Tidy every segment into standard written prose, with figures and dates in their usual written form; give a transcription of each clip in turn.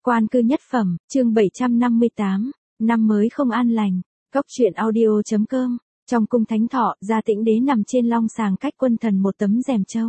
Quan cư nhất phẩm, chương 758, năm mới không an lành. Cốc truyện audio.com. Trong cung thánh thọ, Gia Tĩnh Đế nằm trên long sàng cách quân thần một tấm rèm châu.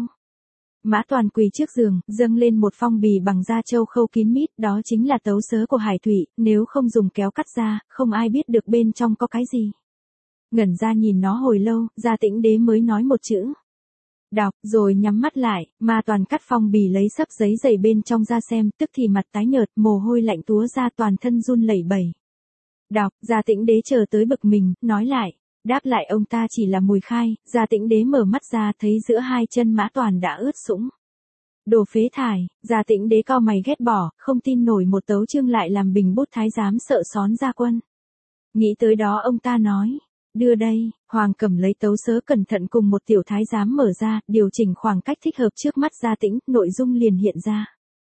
Mã Toàn quỳ trước giường, dâng lên một phong bì bằng da châu khâu kín mít, đó chính là tấu sớ của Hải Thụy, nếu không dùng kéo cắt ra, không ai biết được bên trong có cái gì. Ngẩn ra nhìn nó hồi lâu, Gia Tĩnh Đế mới nói một chữ. Đọc, rồi nhắm mắt lại, Mã Toàn cắt phong bì lấy sấp giấy dày bên trong ra xem, tức thì mặt tái nhợt, mồ hôi lạnh túa ra toàn thân run lẩy bẩy. Đọc, Gia Tĩnh Đế chờ tới bực mình, nói lại. Đáp lại ông ta chỉ là mùi khai, Gia Tĩnh Đế mở mắt ra thấy giữa hai chân Mã Toàn đã ướt sũng. Đồ phế thải, Gia Tĩnh Đế cau mày ghét bỏ, không tin nổi một tấu chương lại làm bình bút thái giám sợ xón ra quân. Nghĩ tới đó ông ta nói, đưa đây, Hoàng cầm lấy tấu sớ cẩn thận cùng một tiểu thái giám mở ra, điều chỉnh khoảng cách thích hợp trước mắt Gia Tĩnh, nội dung liền hiện ra.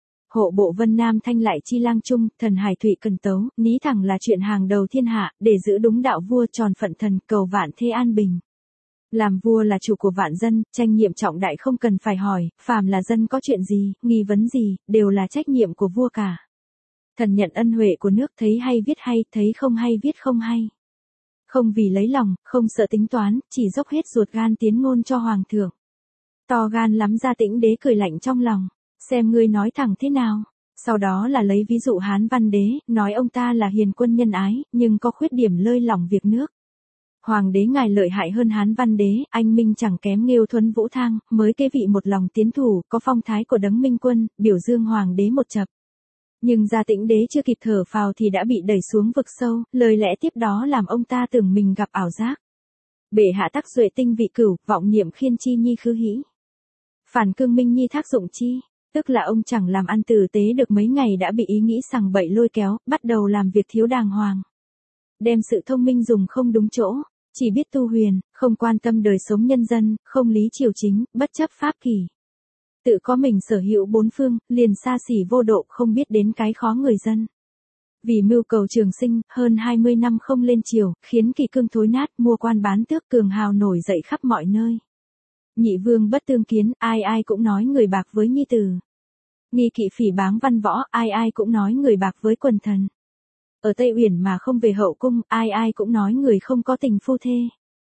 Hộ bộ Vân Nam Thanh lại chi lang trung, thần Hải Thụy cần tấu, ní thẳng là chuyện hàng đầu thiên hạ, để giữ đúng đạo vua tròn phận thần, cầu vạn thế an bình. Làm vua là chủ của vạn dân, tranh nhiệm trọng đại không cần phải hỏi, phàm là dân có chuyện gì, nghi vấn gì, đều là trách nhiệm của vua cả. Thần nhận ân huệ của nước, thấy hay viết hay, thấy không hay viết không hay. Không vì lấy lòng, không sợ tính toán, chỉ dốc hết ruột gan tiến ngôn cho hoàng thượng. To gan lắm. Gia Tĩnh Đế cười lạnh trong lòng. Xem ngươi nói thẳng thế nào. Sau đó là lấy ví dụ Hán Văn Đế, nói ông ta là hiền quân nhân ái, nhưng có khuyết điểm lơi lỏng việc nước. Hoàng đế ngài lợi hại hơn Hán Văn Đế, anh minh chẳng kém Nghêu Thuấn Vũ Thang, mới kế vị một lòng tiến thủ, có phong thái của đấng minh quân, biểu dương hoàng đế một chập. Nhưng Gia Tĩnh Đế chưa kịp thở phào thì đã bị đẩy xuống vực sâu, lời lẽ tiếp đó làm ông ta tưởng mình gặp ảo giác. Bệ hạ tác duệ tinh vị cửu, vọng niệm khiên chi nhi khứ hĩ. Phản cương minh nhi thác dụng chi. Tức là ông chẳng làm ăn tử tế được mấy ngày đã bị ý nghĩ sằng bậy lôi kéo, bắt đầu làm việc thiếu đàng hoàng. Đem sự thông minh dùng không đúng chỗ, chỉ biết tu huyền, không quan tâm đời sống nhân dân, không lý triều chính, bất chấp pháp kỷ. Tự có mình sở hữu bốn phương, liền xa xỉ vô độ không biết đến cái khó người dân. Vì mưu cầu trường sinh, hơn 20 năm không lên triều, khiến kỳ cương thối nát, mua quan bán tước cường hào nổi dậy khắp mọi nơi. Nhị vương bất tương kiến, ai ai cũng nói người bạc với nhi tử. Nghi kỵ phỉ báng văn võ, ai ai cũng nói người bạc với quần thần. Ở Tây Uyển mà không về hậu cung, ai ai cũng nói người không có tình phu thê.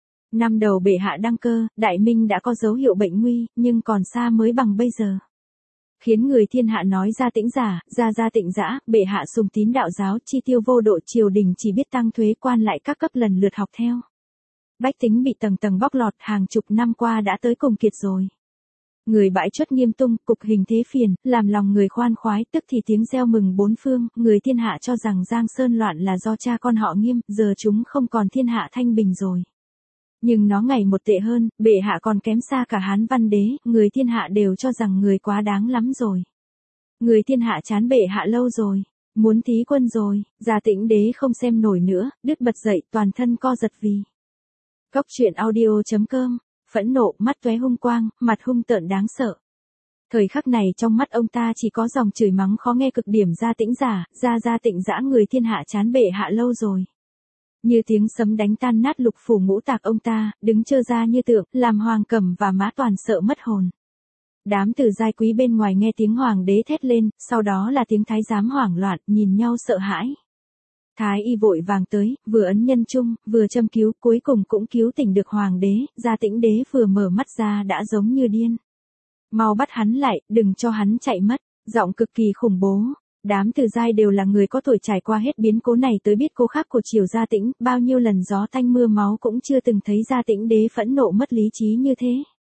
Năm đầu bệ hạ đăng cơ, đại minh đã có dấu hiệu bệnh nguy, nhưng còn xa mới bằng bây giờ. Khiến người thiên hạ nói Gia Tĩnh giả, Gia Tĩnh dã, bệ hạ sùng tín đạo giáo, chi tiêu vô độ, triều đình chỉ biết tăng thuế, quan lại các cấp lần lượt học theo. Bách tính bị tầng tầng bóc lọt, hàng chục năm qua đã tới cùng kiệt rồi. Người bãi chuất nghiêm tung, cục hình thế phiền, làm lòng người khoan khoái, tức thì tiếng reo mừng bốn phương, người thiên hạ cho rằng Giang Sơn loạn là do cha con họ Nghiêm, giờ chúng không còn thiên hạ thanh bình rồi. Nhưng nó ngày một tệ hơn, bệ hạ còn kém xa cả Hán Văn Đế, người thiên hạ đều cho rằng người quá đáng lắm rồi. Người thiên hạ chán bệ hạ lâu rồi, muốn thí quân rồi, Gia Tĩnh Đế không xem nổi nữa, đứt bật dậy, toàn thân co giật vì. Cốc truyện audio.com. Phẫn nộ, mắt tóe hung quang, mặt hung tợn đáng sợ. Thời khắc này trong mắt ông ta chỉ có dòng chửi mắng khó nghe cực điểm. Gia Tĩnh giả, Gia Tĩnh dã, người thiên hạ chán bệ hạ lâu rồi. Như tiếng sấm đánh tan nát lục phủ ngũ tạng ông ta, đứng trơ ra như tượng, làm Hoàng Cẩm và Mã Toàn sợ mất hồn. Đám tử giai quý bên ngoài nghe tiếng hoàng đế thét lên, sau đó là tiếng thái giám hoảng loạn, nhìn nhau sợ hãi. Thái y vội vàng tới, vừa ấn nhân trung, vừa châm cứu, cuối cùng cũng cứu tỉnh được hoàng đế. Gia Tĩnh Đế vừa mở mắt ra đã giống như điên. Mau bắt hắn lại, đừng cho hắn chạy mất, giọng cực kỳ khủng bố. Đám tử giai đều là người có tuổi trải qua hết biến cố này tới biết cố khắc của triều Gia Tĩnh, bao nhiêu lần gió tanh mưa máu cũng chưa từng thấy Gia Tĩnh Đế phẫn nộ mất lý trí như thế.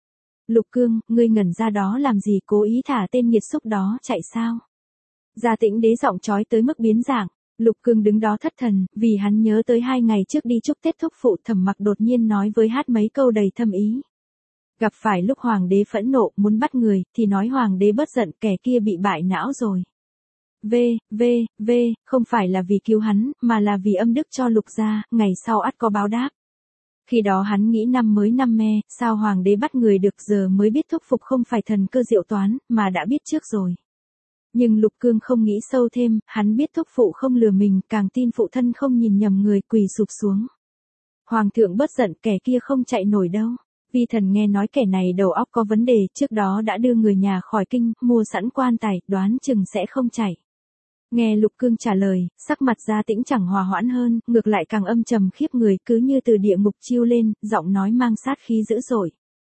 Lục Cương, ngươi ngẩn ra đó làm gì, cố ý thả tên nghiệt xúc đó chạy sao? Gia Tĩnh Đế giọng chói tới mức biến dạng. Lục Cương đứng đó thất thần, vì hắn nhớ tới 2 ngày trước đi chúc Tết thúc phụ. Thẩm Mặc đột nhiên nói với hát mấy câu đầy thâm ý. Gặp phải lúc hoàng đế phẫn nộ muốn bắt người, thì nói hoàng đế bất giận, kẻ kia bị bại não rồi. Không phải là vì cứu hắn, mà là vì âm đức cho Lục gia, ngày sau ắt có báo đáp. Khi đó hắn nghĩ năm mới năm me, sao hoàng đế bắt người được, giờ mới biết thúc phục không phải thần cơ diệu toán, mà đã biết trước rồi. Nhưng Lục Cương không nghĩ sâu thêm, hắn biết thúc phụ không lừa mình, càng tin phụ thân không nhìn nhầm người, quỳ sụp xuống. Hoàng thượng bất giận, kẻ kia không chạy nổi đâu. Vi thần nghe nói kẻ này đầu óc có vấn đề, trước đó đã đưa người nhà khỏi kinh, mua sẵn quan tài, đoán chừng sẽ không chạy. Nghe Lục Cương trả lời, sắc mặt Gia Tĩnh chẳng hòa hoãn hơn, ngược lại càng âm trầm khiếp người, cứ như từ địa ngục chiêu lên, giọng nói mang sát khí dữ dội.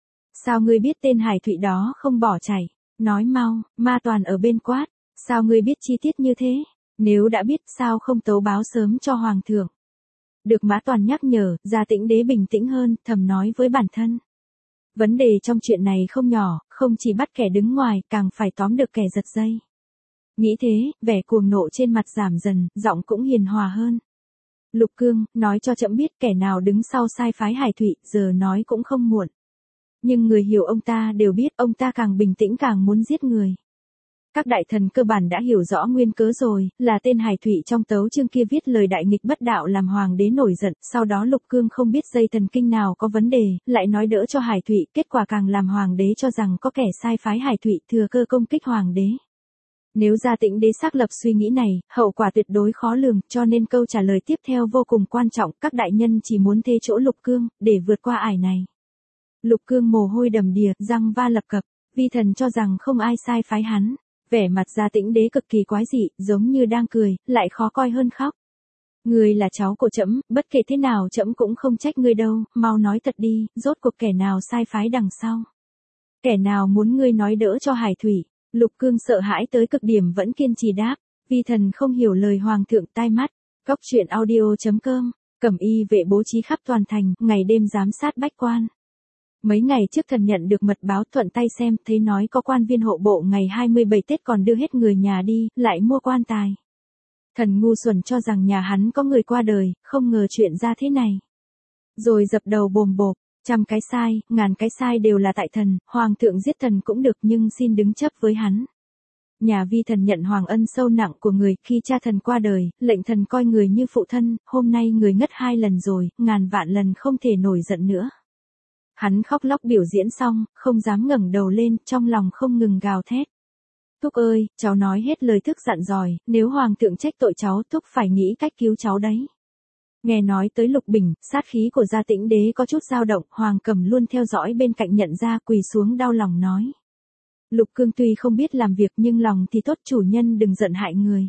Sao ngươi biết tên Hải Thụy đó không bỏ chạy? Nói mau, Ma Toàn ở bên quát. Sao ngươi biết chi tiết như thế? Nếu đã biết sao không tấu báo sớm cho Hoàng thượng? Được Mã Toàn nhắc nhở, Gia Tĩnh đế bình tĩnh hơn, thầm nói với bản thân. Vấn đề trong chuyện này không nhỏ, không chỉ bắt kẻ đứng ngoài, càng phải tóm được kẻ giật dây. Nghĩ thế, vẻ cuồng nộ trên mặt giảm dần, giọng cũng hiền hòa hơn. Lục Cương, nói cho trẫm biết kẻ nào đứng sau sai phái Hải Thụy, giờ nói cũng không muộn. Nhưng người hiểu ông ta đều biết ông ta càng bình tĩnh càng muốn giết người. Các đại thần cơ bản đã hiểu rõ nguyên cớ rồi, là tên Hải Thụy trong tấu chương kia viết lời đại nghịch bất đạo làm hoàng đế nổi giận, sau đó Lục Cương không biết dây thần kinh nào có vấn đề, lại nói đỡ cho Hải Thụy, kết quả càng làm hoàng đế cho rằng có kẻ sai phái Hải Thụy thừa cơ công kích hoàng đế. Nếu Gia Tĩnh đế xác lập suy nghĩ này, hậu quả tuyệt đối khó lường, cho nên câu trả lời tiếp theo vô cùng quan trọng, các đại nhân chỉ muốn thế chỗ Lục Cương, để vượt qua ải này. Lục Cương mồ hôi đầm đìa, răng va lập cập, vi thần cho rằng không ai sai phái hắn. Vẻ mặt Gia Tĩnh đế cực kỳ quái dị, giống như đang cười, lại khó coi hơn khóc. Ngươi là cháu của trẫm, bất kể thế nào trẫm cũng không trách ngươi đâu, mau nói thật đi, rốt cuộc kẻ nào sai phái đằng sau. Kẻ nào muốn ngươi nói đỡ cho Hải Thụy? Lục Cương sợ hãi tới cực điểm vẫn kiên trì đáp, vi thần không hiểu lời hoàng thượng tai mắt. Cóc truyện audio.com, Cẩm y vệ bố trí khắp toàn thành, ngày đêm giám sát bách quan. Mấy ngày trước thần nhận được mật báo thuận tay xem, thấy nói có quan viên hộ bộ ngày 27 Tết còn đưa hết người nhà đi, lại mua quan tài. Thần ngu xuẩn cho rằng nhà hắn có người qua đời, không ngờ chuyện ra thế này. Rồi dập đầu bồm bộp, trăm cái sai, ngàn cái sai đều là tại thần, hoàng thượng giết thần cũng được nhưng xin đứng chấp với hắn. Nhà vi thần nhận hoàng ân sâu nặng của người, khi cha thần qua đời, lệnh thần coi người như phụ thân, hôm nay người ngất 2 lần rồi, ngàn vạn lần không thể nổi giận nữa. Hắn khóc lóc biểu diễn xong, không dám ngẩng đầu lên, trong lòng không ngừng gào thét. Thúc ơi, cháu nói hết lời thức dặn dòi, nếu hoàng thượng trách tội cháu, thúc phải nghĩ cách cứu cháu đấy. Nghe nói tới Lục Bình, sát khí của Gia Tĩnh đế có chút dao động, Hoàng Cầm luôn theo dõi bên cạnh nhận ra, quỳ xuống đau lòng nói. Lục Cương tuy không biết làm việc nhưng lòng thì tốt, chủ nhân đừng giận hại người.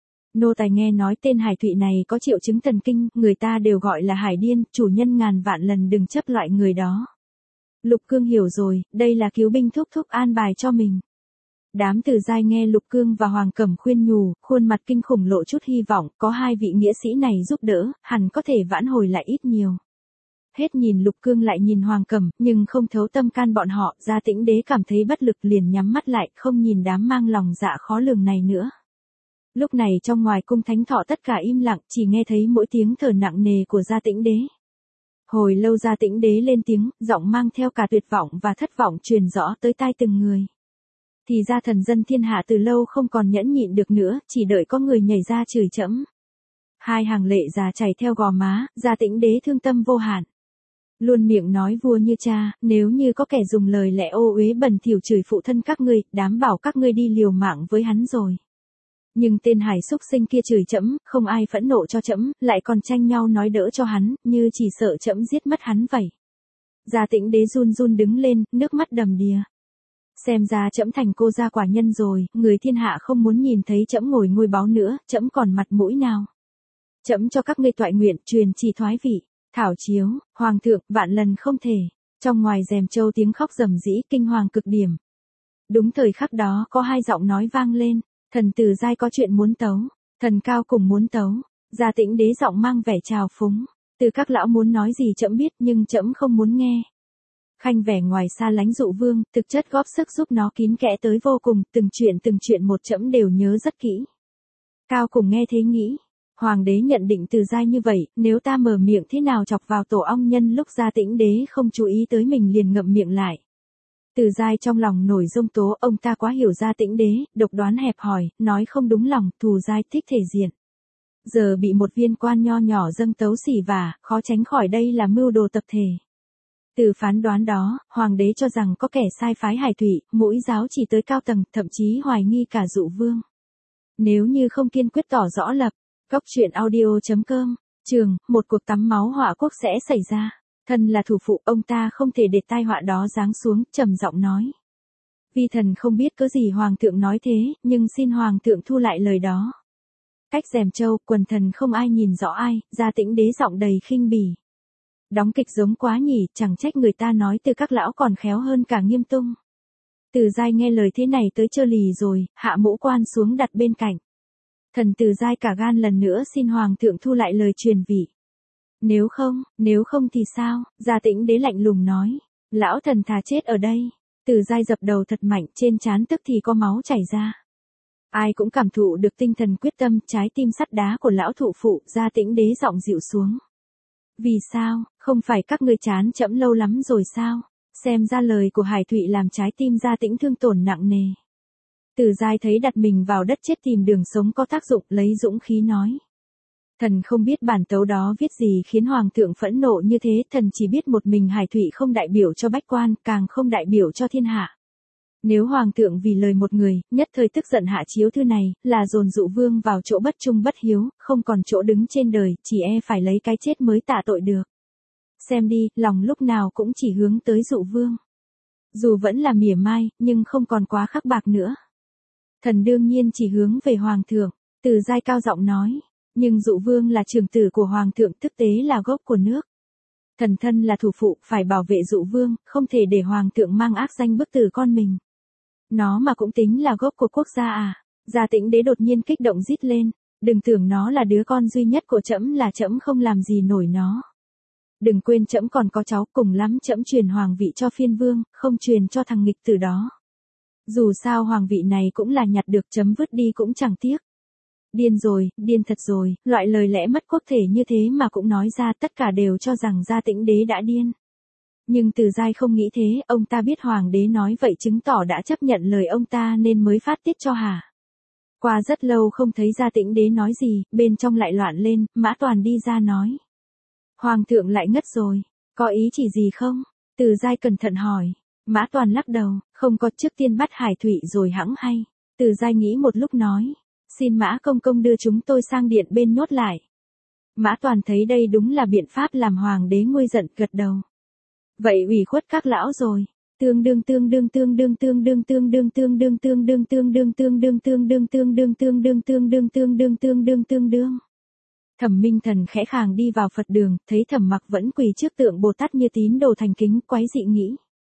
Nô tài nghe nói tên Hải Thụy này có triệu chứng thần kinh, người ta đều gọi là Hải điên, chủ nhân ngàn vạn lần đừng chấp loại người đó. Lục Cương hiểu rồi, đây là cứu binh thúc thúc an bài cho mình. Đám Từ Giai nghe Lục Cương và Hoàng Cẩm khuyên nhủ, khuôn mặt kinh khủng lộ chút hy vọng, có hai vị nghĩa sĩ này giúp đỡ, hẳn có thể vãn hồi lại ít nhiều. Hết nhìn Lục Cương lại nhìn Hoàng Cẩm, nhưng không thấu tâm can bọn họ, Gia Tĩnh đế cảm thấy bất lực liền nhắm mắt lại, không nhìn đám mang lòng dạ khó lường này nữa. Lúc này trong ngoài cung thánh thọ tất cả im lặng, chỉ nghe thấy mỗi tiếng thở nặng nề của Gia Tĩnh đế. Hồi lâu Gia Tĩnh đế lên tiếng, giọng mang theo cả tuyệt vọng và thất vọng truyền rõ tới tai từng người. Thì ra thần dân thiên hạ từ lâu không còn nhẫn nhịn được nữa, chỉ đợi có người nhảy ra chửi trẫm. Hai hàng lệ già chảy theo gò má, Gia Tĩnh đế thương tâm vô hạn. Luôn miệng nói vua như cha, nếu như có kẻ dùng lời lẽ ô uế bẩn thỉu chửi phụ thân các ngươi, đám bảo các ngươi đi liều mạng với hắn rồi. Nhưng tên Hải xúc sinh kia chửi trẫm, không ai phẫn nộ cho trẫm, lại còn tranh nhau nói đỡ cho hắn, như chỉ sợ trẫm giết mất hắn vậy. Gia Tĩnh đế run run đứng lên, nước mắt đầm đìa. Xem ra trẫm thành cô gia quả nhân rồi, người thiên hạ không muốn nhìn thấy trẫm ngồi ngôi báu nữa, trẫm còn mặt mũi nào. Trẫm cho các ngươi toại nguyện, truyền chỉ thoái vị, thảo chiếu, hoàng thượng, vạn lần không thể. Trong ngoài rèm châu tiếng khóc rầm rĩ, kinh hoàng cực điểm. Đúng thời khắc đó có hai giọng nói vang lên, thần Từ Giai có chuyện muốn tấu, thần Cao cùng muốn tấu. Gia Tĩnh đế giọng mang vẻ trào phúng, từ các lão muốn nói gì trẫm biết nhưng trẫm không muốn nghe. Khanh vẻ ngoài xa lánh Dụ Vương, thực chất góp sức giúp nó kín kẽ tới vô cùng, từng chuyện một trẫm đều nhớ rất kỹ. Cao cùng nghe thế nghĩ, hoàng đế nhận định Từ Giai như vậy, nếu ta mở miệng thế nào chọc vào tổ ong nhân lúc Gia Tĩnh đế không chú ý tới mình liền ngậm miệng lại. Từ Giai trong lòng nổi giông tố, ông ta quá hiểu Gia Tĩnh đế, độc đoán hẹp hòi, nói không đúng lòng, thù dai thích thể diện. Giờ bị một viên quan nho nhỏ dâng tấu xỉ vả, khó tránh khỏi đây là mưu đồ tập thể. Từ phán đoán đó, hoàng đế cho rằng có kẻ sai phái Hải Thụy, mũi giáo chỉ tới cao tầng, thậm chí hoài nghi cả Dụ Vương. Nếu như không kiên quyết tỏ rõ lập, Cóc truyện audio.com, trường, một cuộc tắm máu họa quốc sẽ xảy ra. Thần là thủ phụ, ông ta không thể để tai họa đó giáng xuống, trầm giọng nói. Vi thần không biết cớ gì hoàng thượng nói thế, nhưng xin hoàng thượng thu lại lời đó. Cách rèm châu, quần thần không ai nhìn rõ ai, Gia Tĩnh Đế giọng đầy khinh bỉ. Đóng kịch giống quá nhỉ, chẳng trách người ta nói Từ các lão còn khéo hơn cả Nghiêm Tung. Từ Giai nghe lời thế này tới trơ lì rồi, hạ mũ quan xuống đặt bên cạnh. Thần Từ Giai cả gan lần nữa xin Hoàng thượng thu lại lời truyền vị. Nếu không thì sao, Gia Tĩnh Đế lạnh lùng nói. Lão thần thà chết ở đây. Từ Giai dập đầu thật mạnh, trên trán tức thì có máu chảy ra. Ai cũng cảm thụ được tinh thần quyết tâm, trái tim sắt đá của lão thụ phụ. Gia Tĩnh Đế giọng dịu xuống. Vì sao, không phải các ngươi chán chẫm lâu lắm rồi sao? Xem ra lời của Hải Thụy làm trái tim Gia Tĩnh thương tổn nặng nề. Từ Giai thấy đặt mình vào đất chết tìm đường sống có tác dụng, lấy dũng khí nói. Thần không biết bản tấu đó viết gì khiến Hoàng thượng phẫn nộ như thế, thần chỉ biết một mình Hải Thụy không đại biểu cho bách quan, càng không đại biểu cho thiên hạ. Nếu Hoàng thượng vì lời một người, nhất thời tức giận hạ chiếu thư này, là dồn dụ vương vào chỗ bất trung bất hiếu, không còn chỗ đứng trên đời, chỉ e phải lấy cái chết mới tạ tội được. Xem đi, lòng lúc nào cũng chỉ hướng tới dụ vương. Dù vẫn là mỉa mai, nhưng không còn quá khắc bạc nữa. Thần đương nhiên chỉ hướng về Hoàng thượng, Từ Giai cao giọng nói. Nhưng dụ vương là trưởng tử của Hoàng thượng, thực tế là gốc của nước. Thần thân là thủ phụ, phải bảo vệ dụ vương, không thể để Hoàng thượng mang ác danh bức tử con mình. Nó mà cũng tính là gốc của quốc gia à? Gia Tĩnh Đế đột nhiên kích động rít lên. Đừng tưởng nó là đứa con duy nhất của trẫm là trẫm không làm gì nổi nó. Đừng quên trẫm còn có cháu, cùng lắm trẫm truyền hoàng vị cho phiên vương, không truyền cho thằng nghịch tử đó. Dù sao hoàng vị này cũng là nhặt được, chấm vứt đi cũng chẳng tiếc. Điên rồi, điên thật rồi, loại lời lẽ mất quốc thể như thế mà cũng nói ra, tất cả đều cho rằng Gia Tĩnh Đế đã điên. Nhưng Từ Giai không nghĩ thế, ông ta biết hoàng đế nói vậy chứng tỏ đã chấp nhận lời ông ta nên mới phát tiết cho hả. Qua rất lâu không thấy Gia Tĩnh Đế nói gì, bên trong lại loạn lên, Mã Toàn đi ra nói. Hoàng thượng lại ngất rồi, có ý chỉ gì không? Từ Giai cẩn thận hỏi. Mã Toàn lắc đầu, không có, trước tiên bắt Hải Thụy rồi hẵng hay. Từ Giai nghĩ một lúc nói. Xin Mã công công đưa chúng tôi sang điện bên nhốt lại. Mã Toàn thấy đây đúng là biện pháp làm hoàng đế nguôi giận, gật đầu. Vậy ủy khuất các lão rồi. Tương đương. Thẩm Minh Thần khẽ khàng đi vào Phật đường, thấy Thẩm Mặc vẫn quỳ trước tượng Bồ Tát như tín đồ thành kính, quái dị nghĩ.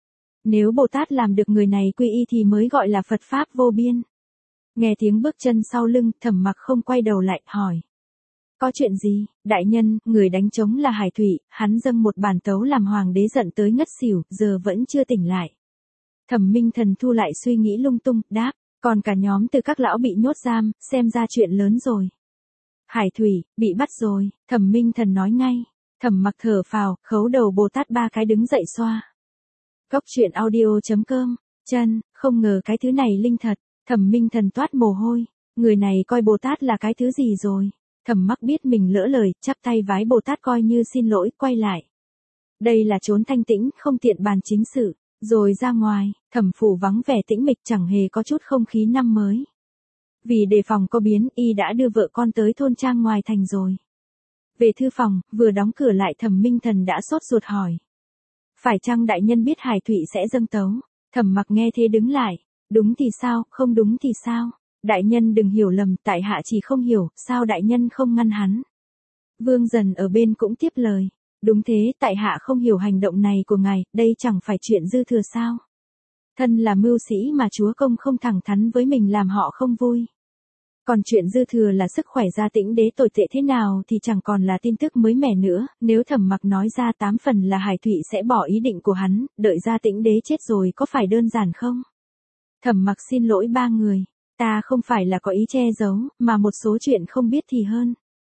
Nếu Bồ Tát làm được người này quy y thì mới gọi là Phật Pháp vô biên. Nghe tiếng bước chân sau lưng, Thẩm Mặc không quay đầu lại, hỏi. Có chuyện gì, đại nhân, người đánh trống là Hải Thụy, hắn dâng một bản tấu làm hoàng đế giận tới ngất xỉu, giờ vẫn chưa tỉnh lại. Thẩm Minh Thần thu lại suy nghĩ lung tung, đáp, còn cả nhóm Từ các lão bị nhốt giam, xem ra chuyện lớn rồi. Hải Thụy, bị bắt rồi, Thẩm Minh Thần nói ngay. Thẩm Mặc thở phào, khấu đầu Bồ Tát 3 cái đứng dậy xoa. Cốc truyện audio.com, chân, không ngờ cái thứ này linh thật. Thẩm Minh Thần toát mồ hôi, người này coi Bồ Tát là cái thứ gì rồi. Thẩm Mặc biết mình lỡ lời, chắp tay vái Bồ Tát coi như xin lỗi, quay lại. Đây là chốn thanh tĩnh, không tiện bàn chính sự. Rồi ra ngoài, Thẩm phủ vắng vẻ tĩnh mịch, chẳng hề có chút không khí năm mới. Vì đề phòng có biến, y đã đưa vợ con tới thôn trang ngoài thành rồi. Về thư phòng, vừa đóng cửa lại Thẩm Minh Thần đã sốt ruột hỏi. Phải chăng đại nhân biết Hải Thụy sẽ dâng tấu? Thẩm Mặc nghe thế đứng lại. Đúng thì sao, không đúng thì sao? Đại nhân đừng hiểu lầm, tại hạ chỉ không hiểu, sao đại nhân không ngăn hắn? Vương Dần ở bên cũng tiếp lời. Đúng thế, tại hạ không hiểu hành động này của ngài, đây chẳng phải chuyện dư thừa sao? Thân là mưu sĩ mà chúa công không thẳng thắn với mình làm họ không vui. Còn chuyện dư thừa là sức khỏe Gia Tĩnh Đế tồi tệ thế nào thì chẳng còn là tin tức mới mẻ nữa, nếu Thẩm Mặc nói ra 8 phần là Hải Thụy sẽ bỏ ý định của hắn, đợi Gia Tĩnh Đế chết rồi có phải đơn giản không? Thẩm Mặc xin lỗi 3 người, ta không phải là có ý che giấu, mà một số chuyện không biết thì hơn.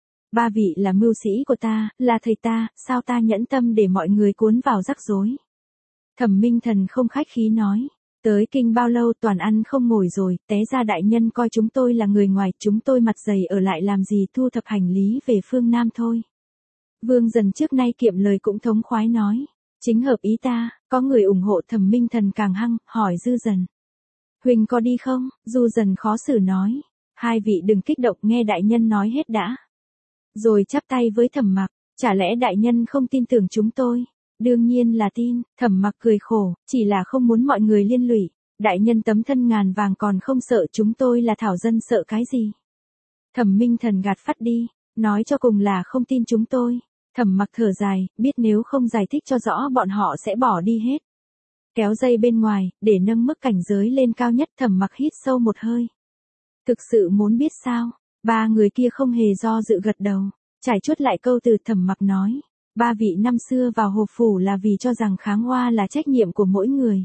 3 vị là mưu sĩ của ta, là thầy ta, sao ta nhẫn tâm để mọi người cuốn vào rắc rối? Thẩm Minh Thần không khách khí nói, tới kinh bao lâu toàn ăn không ngồi rồi, té ra đại nhân coi chúng tôi là người ngoài, chúng tôi mặt dày ở lại làm gì, thu thập hành lý về phương Nam thôi. Vương Dần trước nay kiệm lời cũng thống khoái nói, chính hợp ý ta, có người ủng hộ. Thẩm Minh Thần càng hăng, hỏi Dư Dần. Huỳnh có đi không? Du Dần khó xử nói. Hai vị đừng kích động, nghe đại nhân nói hết đã. Rồi chắp tay với Thẩm Mặc, chả lẽ đại nhân không tin tưởng chúng tôi? Đương nhiên là tin. Thẩm Mặc cười khổ, chỉ là không muốn mọi người liên lụy. Đại nhân tấm thân ngàn vàng còn không sợ, chúng tôi là thảo dân sợ cái gì? Thẩm Minh Thần gạt phắt đi, nói cho cùng là không tin chúng tôi. Thẩm Mặc thở dài, biết nếu không giải thích cho rõ bọn họ sẽ bỏ đi hết. Kéo dây bên ngoài, để nâng mức cảnh giới lên cao nhất. Thẩm Mặc hít sâu một hơi. Thực sự muốn biết sao? Ba người kia không hề do dự gật đầu. Trải chuốt lại câu từ Thẩm Mặc nói. Ba vị năm xưa vào hộp phủ là vì cho rằng kháng oa là trách nhiệm của mỗi người.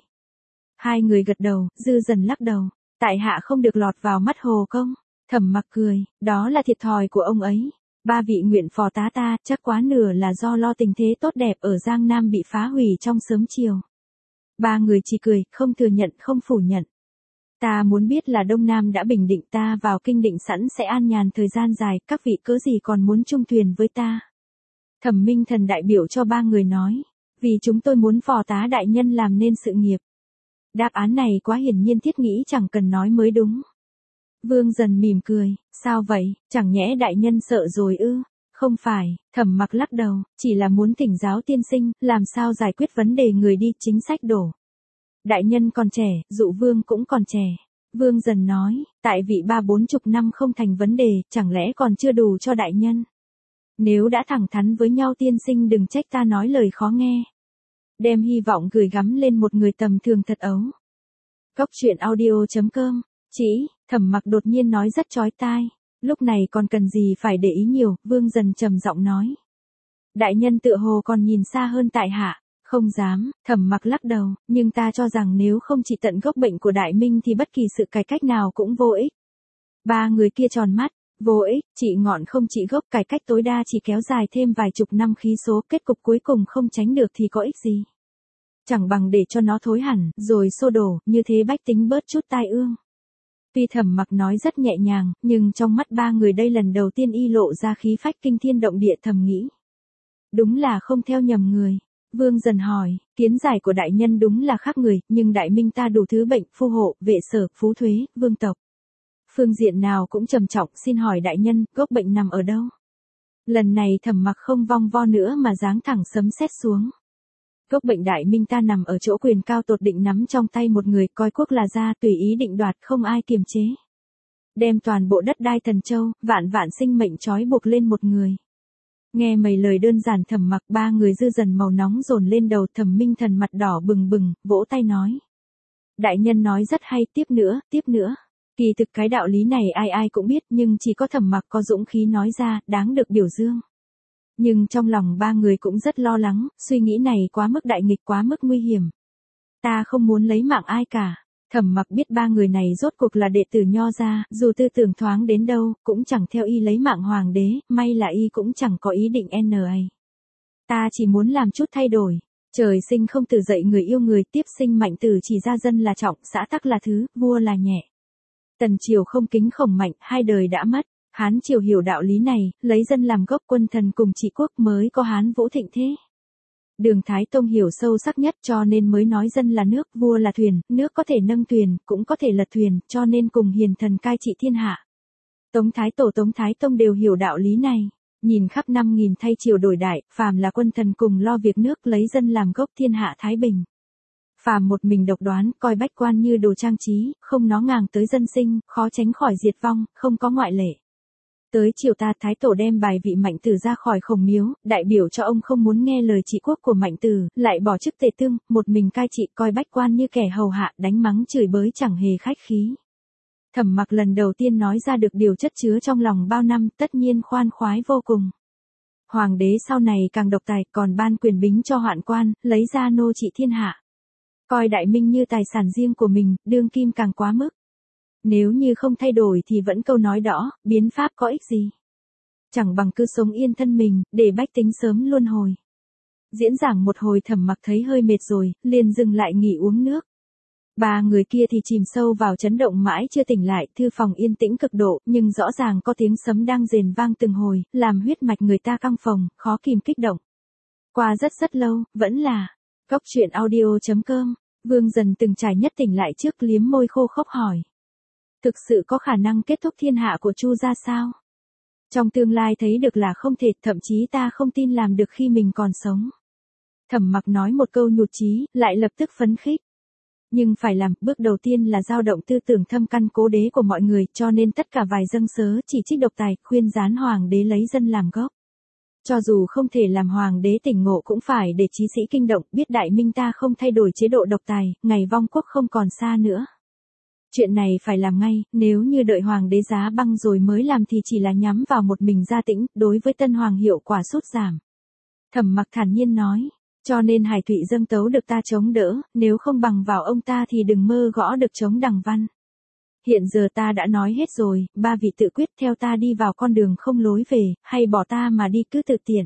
Hai người gật đầu, Dư Dần lắc đầu. Tại hạ không được lọt vào mắt Hồ Công. Thẩm Mặc cười, đó là thiệt thòi của ông ấy. Ba vị nguyện phò tá ta, chắc quá nửa là do lo tình thế tốt đẹp ở Giang Nam bị phá hủy trong sớm chiều. Ba người chỉ cười, không thừa nhận, không phủ nhận. Ta muốn biết là Đông Nam đã bình định, ta vào kinh định sẵn sẽ an nhàn thời gian dài, các vị cớ gì còn muốn chung thuyền với ta. Thẩm Minh Thần đại biểu cho ba người nói, vì chúng tôi muốn phò tá đại nhân làm nên sự nghiệp. Đáp án này quá hiển nhiên, thiết nghĩ chẳng cần nói mới đúng. Vương Dần mỉm cười, sao vậy, chẳng nhẽ đại nhân sợ rồi ư? Không phải, Thẩm Mặc lắc đầu, chỉ là muốn thỉnh giáo tiên sinh, làm sao giải quyết vấn đề người đi chính sách đổ. Đại nhân còn trẻ, Dụ Vương cũng còn trẻ. Vương Dần nói, tại vị 30-40 năm không thành vấn đề, chẳng lẽ còn chưa đủ cho đại nhân. Nếu đã thẳng thắn với nhau tiên sinh đừng trách ta nói lời khó nghe. Đem hy vọng gửi gắm lên một người tầm thường thật ấu. Cốc truyện audio.com. Chỉ, Thẩm Mặc đột nhiên nói rất chói tai. Lúc này còn cần gì phải để ý nhiều, Vương Dần trầm giọng nói. Đại nhân tựa hồ còn nhìn xa hơn tại hạ. Không dám, Thẩm Mặc lắc đầu, nhưng ta cho rằng nếu không trị tận gốc bệnh của Đại Minh thì bất kỳ sự cải cách nào cũng vô ích. Ba người kia tròn mắt, vô ích, trị ngọn không trị gốc, cải cách tối đa chỉ kéo dài thêm vài chục năm khí số, kết cục cuối cùng không tránh được thì có ích gì. Chẳng bằng để cho nó thối hẳn, rồi xô đổ, như thế bách tính bớt chút tai ương. Tuy Thẩm Mặc nói rất nhẹ nhàng, nhưng trong mắt ba người đây lần đầu tiên y lộ ra khí phách kinh thiên động địa, thầm nghĩ. Đúng là không theo nhầm người. Vương Dần hỏi, kiến giải của đại nhân đúng là khác người, nhưng Đại Minh ta đủ thứ bệnh, phu hộ, vệ sở, phú thuế, vương tộc. Phương diện nào cũng trầm trọng, xin hỏi đại nhân, gốc bệnh nằm ở đâu? Lần này Thẩm Mặc không vong vo nữa mà giáng thẳng sấm sét xuống. Gốc bệnh Đại Minh ta nằm ở chỗ quyền cao tột định nắm trong tay một người, coi quốc là gia, tùy ý định đoạt, không ai kiềm chế. Đem toàn bộ đất đai Thần Châu, vạn vạn sinh mệnh trói buộc lên một người. Nghe mấy lời đơn giản Thẩm Mặc, ba người Dư Dần màu nóng dồn lên đầu. Thẩm Minh Thần mặt đỏ bừng bừng, vỗ tay nói. Đại nhân nói rất hay, tiếp nữa, tiếp nữa. Kỳ thực cái đạo lý này ai ai cũng biết, nhưng chỉ có Thẩm Mặc có dũng khí nói ra, đáng được biểu dương. Nhưng trong lòng ba người cũng rất lo lắng, suy nghĩ này quá mức đại nghịch, quá mức nguy hiểm. Ta không muốn lấy mạng ai cả. Thẩm Mặc biết ba người này rốt cuộc là đệ tử Nho gia, dù tư tưởng thoáng đến đâu, cũng chẳng theo y lấy mạng hoàng đế, may là y cũng chẳng có ý định NA. Ta chỉ muốn làm chút thay đổi. Trời sinh không tử dậy người yêu người, tiếp sinh mạnh tử chỉ ra dân là trọng, xã tắc là thứ, vua là nhẹ. Tần triều không kính Khổng Mạnh, hai đời đã mất. Hán triều hiểu đạo lý này, lấy dân làm gốc, quân thần cùng trị quốc mới có Hán Vũ thịnh thế. Đường Thái Tông hiểu sâu sắc nhất, cho nên mới nói dân là nước, vua là thuyền, nước có thể nâng thuyền, cũng có thể lật thuyền, cho nên cùng hiền thần cai trị thiên hạ. Tống Thái Tổ Tống Thái Tông đều hiểu đạo lý này. Nhìn khắp 5.000 thay triều đổi đại, phàm là quân thần cùng lo việc nước, lấy dân làm gốc, thiên hạ thái bình. Phàm một mình độc đoán, coi bách quan như đồ trang trí, không nó ngàng tới dân sinh, khó tránh khỏi diệt vong, không có ngoại lệ. Tới chiều ta, Thái Tổ đem bài vị Mạnh Tử ra khỏi Khổng Miếu, đại biểu cho ông không muốn nghe lời trị quốc của Mạnh Tử, lại bỏ chức tề tương, một mình cai trị, coi bách quan như kẻ hầu hạ, đánh mắng chửi bới chẳng hề khách khí. Thẩm Mặc lần đầu tiên nói ra được điều chất chứa trong lòng bao năm, tất nhiên khoan khoái vô cùng. Hoàng đế sau này càng độc tài, còn ban quyền bính cho hoạn quan, lấy ra nô trị thiên hạ. Coi Đại Minh như tài sản riêng của mình, đương kim càng quá mức. Nếu như không thay đổi thì vẫn câu nói đó, biến pháp có ích gì. Chẳng bằng cứ sống yên thân mình, để bách tính sớm luân hồi. Diễn giảng một hồi Thẩm Mặc thấy hơi mệt rồi, liền dừng lại nghỉ uống nước. Ba người kia thì chìm sâu vào chấn động mãi chưa tỉnh lại, thư phòng yên tĩnh cực độ, nhưng rõ ràng có tiếng sấm đang rền vang từng hồi, làm huyết mạch người ta căng phồng, khó kìm kích động. Qua rất lâu, vẫn là Cốc truyện audio.com. Vương Dần từng trải nhất tỉnh lại trước, liếm môi khô khốc hỏi. Thực sự có khả năng kết thúc thiên hạ của Chu gia sao? Trong tương lai thấy được là không thể, thậm chí ta không tin làm được khi mình còn sống. Thẩm Mặc nói một câu nhụt chí, lại lập tức phấn khích. Nhưng phải làm, bước đầu tiên là dao động tư tưởng thâm căn cố đế của mọi người, cho nên tất cả vài dâng sớ chỉ trích độc tài, khuyên gián hoàng đế lấy dân làm gốc. Cho dù không thể làm hoàng đế tỉnh ngộ cũng phải để chí sĩ kinh động, biết Đại Minh ta không thay đổi chế độ độc tài, ngày vong quốc không còn xa nữa. Chuyện này phải làm ngay, nếu như đợi hoàng đế giá băng rồi mới làm thì chỉ là nhắm vào một mình Gia Tĩnh, đối với tân hoàng hiệu quả sút giảm. Thẩm Mặc thản nhiên nói, cho nên Hải Thụy dâng tấu được ta chống đỡ, nếu không bằng vào ông ta thì đừng mơ gõ được chống đằng văn. Hiện giờ ta đã nói hết rồi, ba vị tự quyết theo ta đi vào con đường không lối về, hay bỏ ta mà đi cứ tự tiện.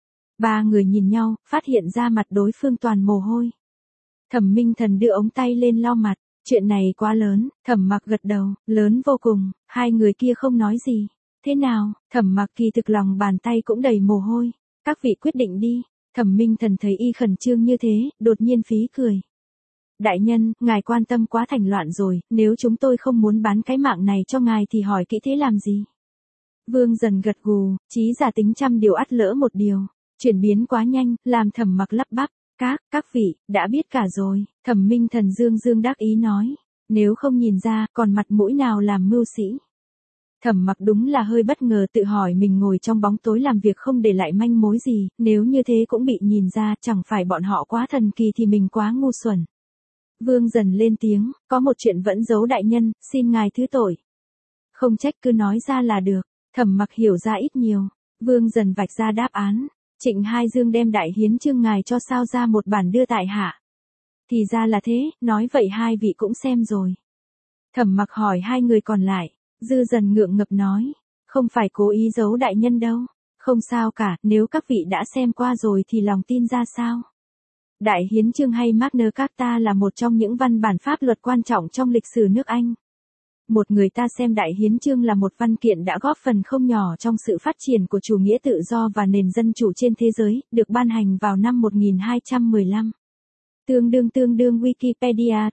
Ba người nhìn nhau, phát hiện ra mặt đối phương toàn mồ hôi. Thẩm Minh Thần đưa ống tay lên lau mặt, chuyện này quá lớn, Thẩm Mặc gật đầu, lớn vô cùng, hai người kia không nói gì. Thế nào, Thẩm Mặc kỳ thực lòng bàn tay cũng đầy mồ hôi, các vị quyết định đi. Thẩm Minh Thần thấy y khẩn trương như thế, đột nhiên phí cười. Đại nhân, ngài quan tâm quá thành loạn rồi, nếu chúng tôi không muốn bán cái mạng này cho ngài thì hỏi kỹ thế làm gì? Vương Dần gật gù, trí giả tính trăm điều ắt lỡ một điều, chuyển biến quá nhanh, làm Thẩm Mặc lắp bắp, các vị, đã biết cả rồi, Thẩm Minh Thần dương dương đắc ý nói, nếu không nhìn ra, còn mặt mũi nào làm mưu sĩ? Thẩm Mặc đúng là hơi bất ngờ tự hỏi mình ngồi trong bóng tối làm việc không để lại manh mối gì, nếu như thế cũng bị nhìn ra, chẳng phải bọn họ quá thần kỳ thì mình quá ngu xuẩn. Vương Dần lên tiếng, có một chuyện vẫn giấu đại nhân, xin ngài thứ tội. Không trách cứ nói ra là được, Thẩm Mặc hiểu ra ít nhiều. Vương Dần vạch ra đáp án, Trịnh Hai Dương đem đại hiến chương ngài cho sao ra một bản đưa tại hạ. Thì ra là thế, nói vậy hai vị cũng xem rồi. Thẩm Mặc hỏi hai người còn lại, Dư Dần ngượng ngập nói, không phải cố ý giấu đại nhân đâu, không sao cả, nếu các vị đã xem qua rồi thì lòng tin ra sao? Đại hiến chương hay Magna Carta là một trong những văn bản pháp luật quan trọng trong lịch sử nước Anh. Một người ta xem Đại hiến chương là một văn kiện đã góp phần không nhỏ trong sự phát triển của chủ nghĩa tự do và nền dân chủ trên thế giới, được ban hành vào năm 1215. Tương đương Wikipedia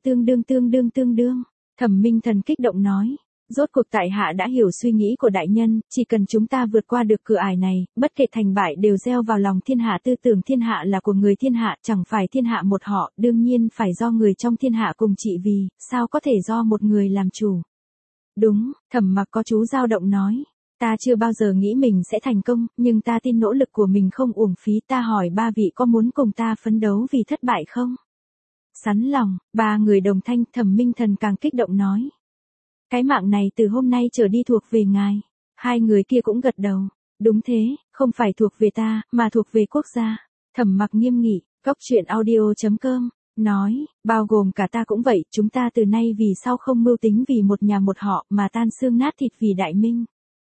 tương đương. Thẩm Minh Thần kích động nói. Rốt cuộc tại hạ đã hiểu suy nghĩ của đại nhân, chỉ cần chúng ta vượt qua được cửa ải này, bất kể thành bại đều gieo vào lòng thiên hạ, tư tưởng thiên hạ là của người thiên hạ, chẳng phải thiên hạ một họ, đương nhiên phải do người trong thiên hạ cùng trị vì, sao có thể do một người làm chủ. Đúng, Thẩm Mặc có chú dao động nói, ta chưa bao giờ nghĩ mình sẽ thành công, nhưng ta tin nỗ lực của mình không uổng phí, ta hỏi ba vị có muốn cùng ta phấn đấu vì thất bại không? Sắn lòng, ba người đồng thanh, Thẩm Minh Thần càng kích động nói. Cái mạng này từ hôm nay trở đi thuộc về ngài. Hai người kia cũng gật đầu. Đúng thế, không phải thuộc về ta, mà thuộc về quốc gia. Thẩm Mặc nghiêm nghị, goctruyện.audio.com, nói, bao gồm cả ta cũng vậy, chúng ta từ nay vì sao không mưu tính vì một nhà một họ mà tan xương nát thịt vì đại minh.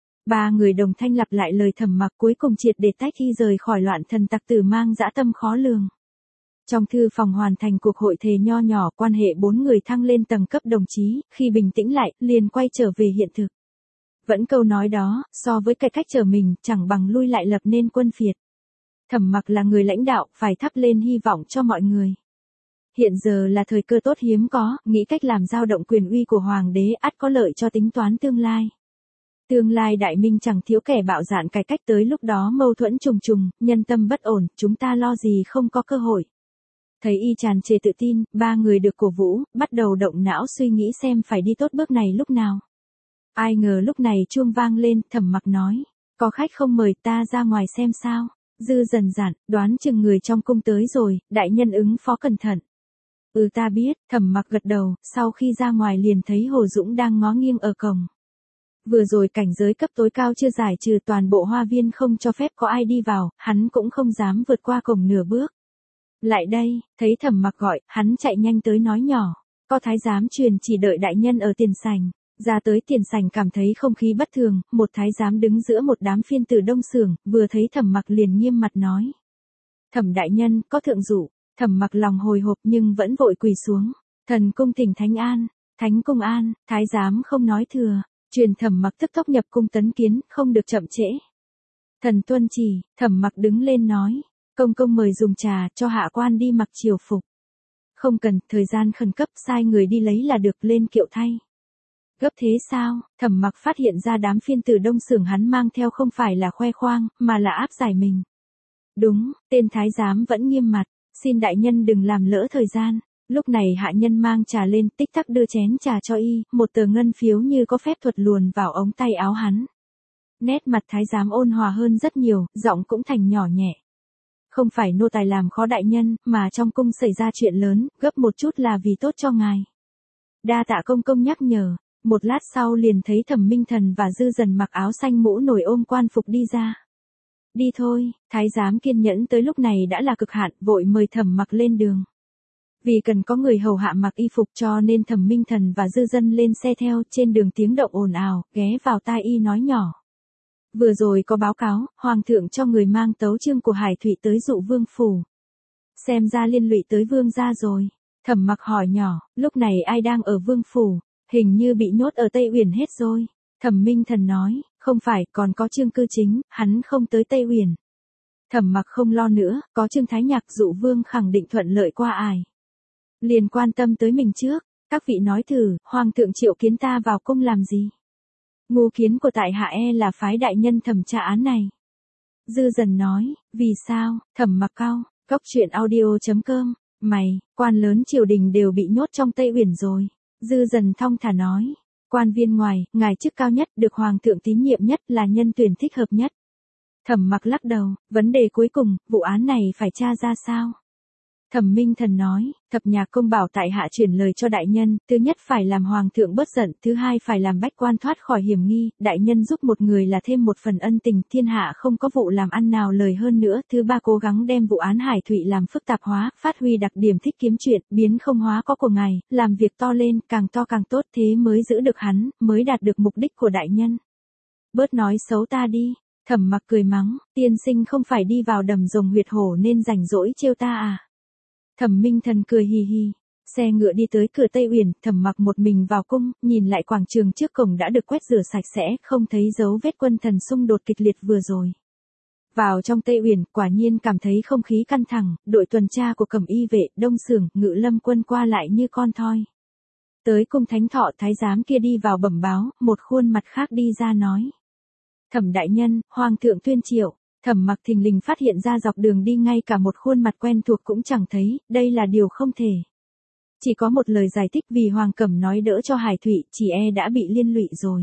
Ba người đồng thanh lặp lại lời Thẩm Mặc, cuối cùng triệt để tách khi rời khỏi loạn thần tặc tử mang dã tâm khó lường. Trong thư phòng hoàn thành cuộc hội thề nho nhỏ, quan hệ bốn người thăng lên tầng cấp đồng chí, khi bình tĩnh lại, liền quay trở về hiện thực. Vẫn câu nói đó, so với cái cách trở mình, chẳng bằng lui lại lập nên quân phiệt. Thẩm Mặc là người lãnh đạo, phải thắp lên hy vọng cho mọi người. Hiện giờ là thời cơ tốt hiếm có, nghĩ cách làm dao động quyền uy của hoàng đế ắt có lợi cho tính toán tương lai. Tương lai đại minh chẳng thiếu kẻ bạo dạn cải cách, tới lúc đó mâu thuẫn trùng trùng, nhân tâm bất ổn, chúng ta lo gì không có cơ hội. Thấy y tràn trề tự tin, ba người được cổ vũ, bắt đầu động não suy nghĩ xem phải đi tốt bước này lúc nào. Ai ngờ lúc này chuông vang lên, Thẩm Mặc nói, có khách không mời, ta ra ngoài xem sao. Dư Dần dặn, đoán chừng người trong cung tới rồi, đại nhân ứng phó cẩn thận. Ta biết, Thẩm Mặc gật đầu, sau khi ra ngoài liền thấy Hồ Dũng đang ngó nghiêng ở cổng. Vừa rồi cảnh giới cấp tối cao chưa giải trừ, toàn bộ hoa viên không cho phép có ai đi vào, hắn cũng không dám vượt qua cổng nửa bước. Lại đây, thấy Thẩm Mặc gọi, hắn chạy nhanh tới nói nhỏ, có thái giám truyền chỉ đợi đại nhân ở tiền sảnh. Ra tới tiền sảnh cảm thấy không khí bất thường, một thái giám đứng giữa một đám phiên tử đông xưởng, vừa thấy Thẩm Mặc liền nghiêm mặt nói. Thẩm đại nhân, có thượng dụ. Thẩm Mặc lòng hồi hộp nhưng vẫn vội quỳ xuống. Thần cung thỉnh Thánh An, Thánh cung an, thái giám không nói thừa, truyền Thẩm Mặc tức tốc nhập cung tấn kiến, không được chậm trễ. Thần tuân chỉ, Thẩm Mặc đứng lên nói. Công công mời dùng trà, cho hạ quan đi mặc triều phục. Không cần, thời gian khẩn cấp, sai người đi lấy là được, lên kiệu thay. Gấp thế sao? Thẩm Mặc phát hiện ra đám phiên tử đông xưởng hắn mang theo không phải là khoe khoang, mà là áp giải mình. Đúng, tên thái giám vẫn nghiêm mặt, xin đại nhân đừng làm lỡ thời gian. Lúc này hạ nhân mang trà lên, tích tắc đưa chén trà cho y, một tờ ngân phiếu như có phép thuật luồn vào ống tay áo hắn. Nét mặt thái giám ôn hòa hơn rất nhiều, giọng cũng thành nhỏ nhẹ. Không phải nô tài làm khó đại nhân, mà trong cung xảy ra chuyện lớn, gấp một chút là vì tốt cho ngài. Đa tạ công công nhắc nhở. Một lát sau liền thấy Thẩm Minh Thần và Dư Dần mặc áo xanh mũ nổi ôm quan phục đi ra. Đi thôi, thái giám kiên nhẫn tới lúc này đã là cực hạn, vội mời Thẩm Mặc lên đường. Vì cần có người hầu hạ mặc y phục cho nên Thẩm Minh Thần và Dư Dân lên xe theo, trên đường tiếng động ồn ào, ghé vào tai y nói nhỏ. Vừa rồi có báo cáo, Hoàng thượng cho người mang tấu chương của Hải Thụy tới dụ vương phủ. Xem ra liên lụy tới vương gia rồi. Thẩm Mặc hỏi nhỏ, lúc này ai đang ở vương phủ? Hình như bị nhốt ở Tây Uyển hết rồi. Thẩm Minh Thần nói, không phải, còn có Trương Cư Chính, hắn không tới Tây Uyển. Thẩm Mặc không lo nữa, có Trương Thái Nhạc dụ vương khẳng định thuận lợi qua ải. Liền quan tâm tới mình trước, các vị nói thử, Hoàng thượng triệu kiến ta vào cung làm gì? Ngô kiến của tại hạ là phái đại nhân thẩm tra án này. Dư Dần nói, vì sao? Thẩm Mặc cau, Cóc truyện audio.com, mày, quan lớn triều đình đều bị nhốt trong Tây Uyển rồi. Dư Dần thong thả nói, quan viên ngoài, ngài chức cao nhất, được Hoàng thượng tín nhiệm nhất, là nhân tuyển thích hợp nhất. Thẩm Mặc lắc đầu, vấn đề cuối cùng, vụ án này phải tra ra sao? Thẩm Minh Thần nói, Thập Nhạc công bảo tại hạ chuyển lời cho đại nhân, thứ nhất phải làm Hoàng thượng bớt giận, thứ hai phải làm bách quan thoát khỏi hiểm nghi, đại nhân giúp một người là thêm một phần ân tình, thiên hạ không có vụ làm ăn nào lời hơn nữa, thứ ba cố gắng đem vụ án Hải Thụy làm phức tạp hóa, phát huy đặc điểm thích kiếm chuyện, biến không hóa có của ngài, làm việc to lên, càng to càng tốt, thế mới giữ được hắn, mới đạt được mục đích của đại nhân. Bớt nói xấu ta đi. Thẩm Mặc cười mắng, tiên sinh không phải đi vào đầm rồng huyệt hổ nên rảnh rỗi trêu ta à? Thẩm Minh Thần cười hì hì, xe ngựa đi tới cửa Tây Uyển, Thẩm Mặc một mình vào cung, nhìn lại quảng trường trước cổng đã được quét rửa sạch sẽ, không thấy dấu vết quân thần xung đột kịch liệt vừa rồi. Vào trong Tây Uyển, quả nhiên cảm thấy không khí căng thẳng, đội tuần tra của Cẩm Y vệ, Đông Xưởng, Ngự Lâm quân qua lại như con thoi. Tới cung Thánh Thọ, thái giám kia đi vào bẩm báo, một khuôn mặt khác đi ra nói: Thẩm đại nhân, Hoàng thượng tuyên triệu. Thẩm Mặc thình lình phát hiện ra dọc đường đi ngay cả một khuôn mặt quen thuộc cũng chẳng thấy, đây là điều không thể. Chỉ có một lời giải thích vì Hoàng Cẩm nói đỡ cho Hải Thụy, chỉ đã bị liên lụy rồi.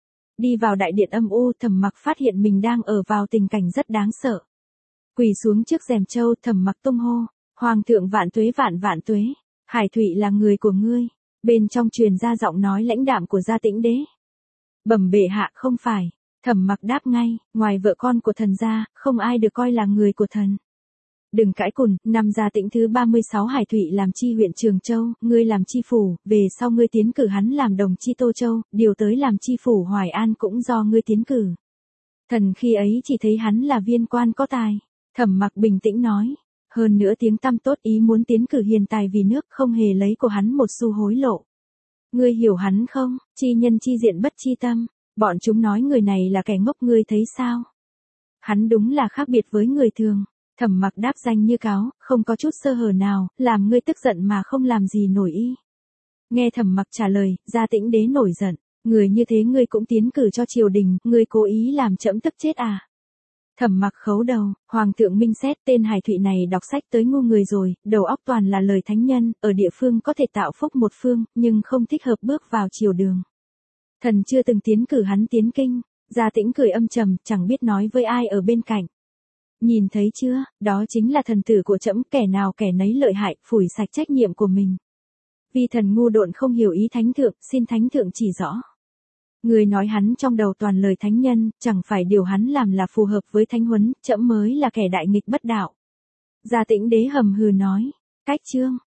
Đi vào đại điện âm u, Thẩm Mặc phát hiện mình đang ở vào tình cảnh rất đáng sợ. Quỳ xuống trước rèm châu, Thẩm Mặc tung hô, Hoàng thượng vạn tuế vạn vạn tuế, Hải Thụy là người của ngươi. Bên trong truyền ra giọng nói lãnh đạm của Gia Tĩnh Đế. Bẩm bệ hạ, không phải. Thẩm Mặc đáp ngay, ngoài vợ con của thần ra, không ai được coi là người của thần. Đừng cãi cùn, năm Gia Tĩnh thứ 36 Hải Thụy làm chi huyện Trường Châu, ngươi làm chi phủ, về sau ngươi tiến cử hắn làm đồng chi Tô Châu, điều tới làm chi phủ Hoài An cũng do ngươi tiến cử. Thần khi ấy chỉ thấy hắn là viên quan có tài. Thẩm Mặc bình tĩnh nói, hơn nữa tiếng tăm tốt, ý muốn tiến cử hiền tài vì nước, không hề lấy của hắn một xu hối lộ. Ngươi hiểu hắn không? Chi nhân chi diện bất chi tâm. Bọn chúng nói người này là kẻ ngốc, ngươi thấy sao? Hắn đúng là khác biệt với người thường. Thẩm Mặc đáp danh như cáo, không có chút sơ hở nào, làm ngươi tức giận mà không làm gì nổi y. Nghe Thẩm Mặc trả lời, Gia Tĩnh Đế nổi giận, người như thế ngươi cũng tiến cử cho triều đình, ngươi cố ý làm trẫm tức chết à? Thẩm Mặc khấu đầu, Hoàng thượng minh xét, tên Hải Thụy này đọc sách tới ngu người rồi, đầu óc toàn là lời thánh nhân, ở địa phương có thể tạo phúc một phương, nhưng không thích hợp bước vào triều đường. Thần chưa từng tiến cử hắn tiến kinh. Gia Tĩnh cười âm trầm, chẳng biết nói với ai ở bên cạnh. Nhìn thấy chưa, đó chính là thần tử của trẫm, kẻ nào kẻ nấy lợi hại, phủi sạch trách nhiệm của mình. Vì thần ngu độn không hiểu ý thánh thượng, xin thánh thượng chỉ rõ. Người nói hắn trong đầu toàn lời thánh nhân, chẳng phải điều hắn làm là phù hợp với thánh huấn, trẫm mới là kẻ đại nghịch bất đạo. Gia Tĩnh Đế hầm hừ nói, cách chương.